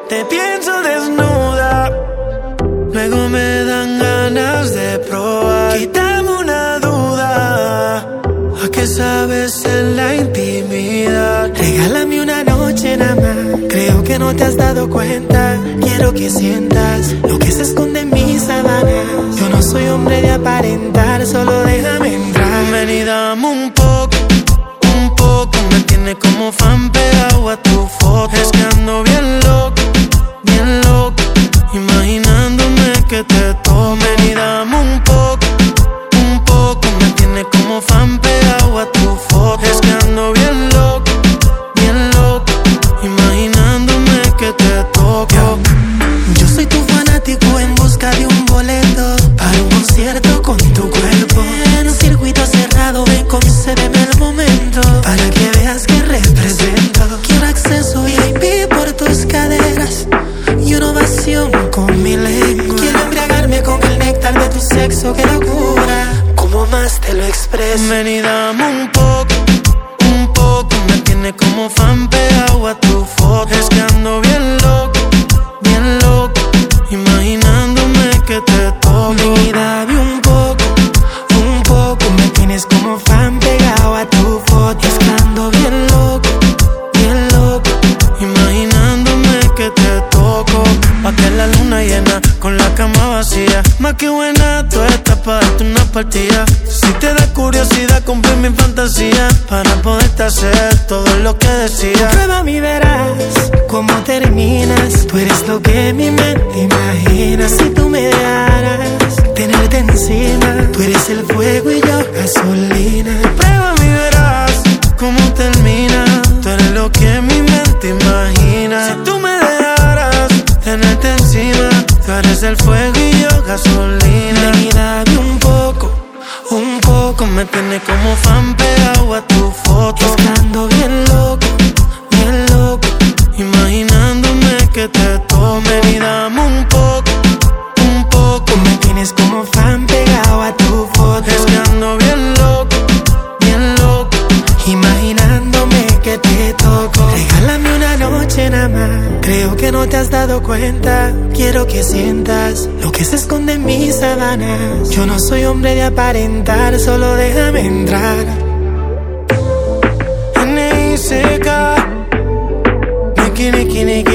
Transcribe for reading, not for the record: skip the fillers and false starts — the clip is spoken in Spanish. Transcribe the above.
Te pienso desnuda, luego me dan ganas de probar. Quítame una duda, ¿a qué sabes en la intimidad? Regálame una noche nada más, creo que no te has dado cuenta. Quiero que sientas lo que se esconde en mis sábanas. Yo no soy hombre de aparentar, solo déjame entrar. Ven y dame un poco, me tiene como fan pegado a tu foto. Es que ando bien loco, imaginándome que te toco. Ven y dame un poco, me tiene como fan pegado a tu foto. Es que ando bien loco, imaginándome que te toco. Yo soy tu fanático en busca de un boleto para un concierto con tu cuerpo. En un circuito cerrado, ven, concédeme el momento para que veas que represento. Quiero acceso VIP por tus caderas y una ovación con mi lengua. Quiero embriagarme con el néctar de tu sexo, qué locura, ¿cómo más te lo expreso? Ven y dame un poco, me tiene como fan pegado a tu foto. Es que ando bien loco, imaginándome que te toco. Ven y dame un poco, me tienes como fan pegado a tu foto. Es que ando bien loco, imaginándome que te toco. Pa' que la luna llena con la cama vacía. Más que buena, tú estás pa' darte una partida. Si te da curiosidad, cumplir mi fantasía para poderte hacer todo lo que decía. Prueba y verás cómo terminas. Tú eres lo que mi mente imagina. Si tú me dejaras tenerte encima, tú eres el fuego y yo gasolina. Prueba y verás cómo termina. Tú eres lo que mi mente imagina. Si tú me dejaras tenerte encima, tú eres el fuego y yo gasolina. Ven y dame un poco, me tiene como fan pegado a tu foto. Es que ando bien loco, imaginándome que te tome. Y dame un poco, me tienes como fan pegado a tu foto. Es que ando bien loco, imaginándome que te toco. Regálame una noche nada más, creo que no te has dado cuenta. Quiero que sientas lo que se esconde en mis sábanas. Yo no soy hombre de aparentar, solo déjame entrar. N-I-C-K, Niki, Niki, Niki.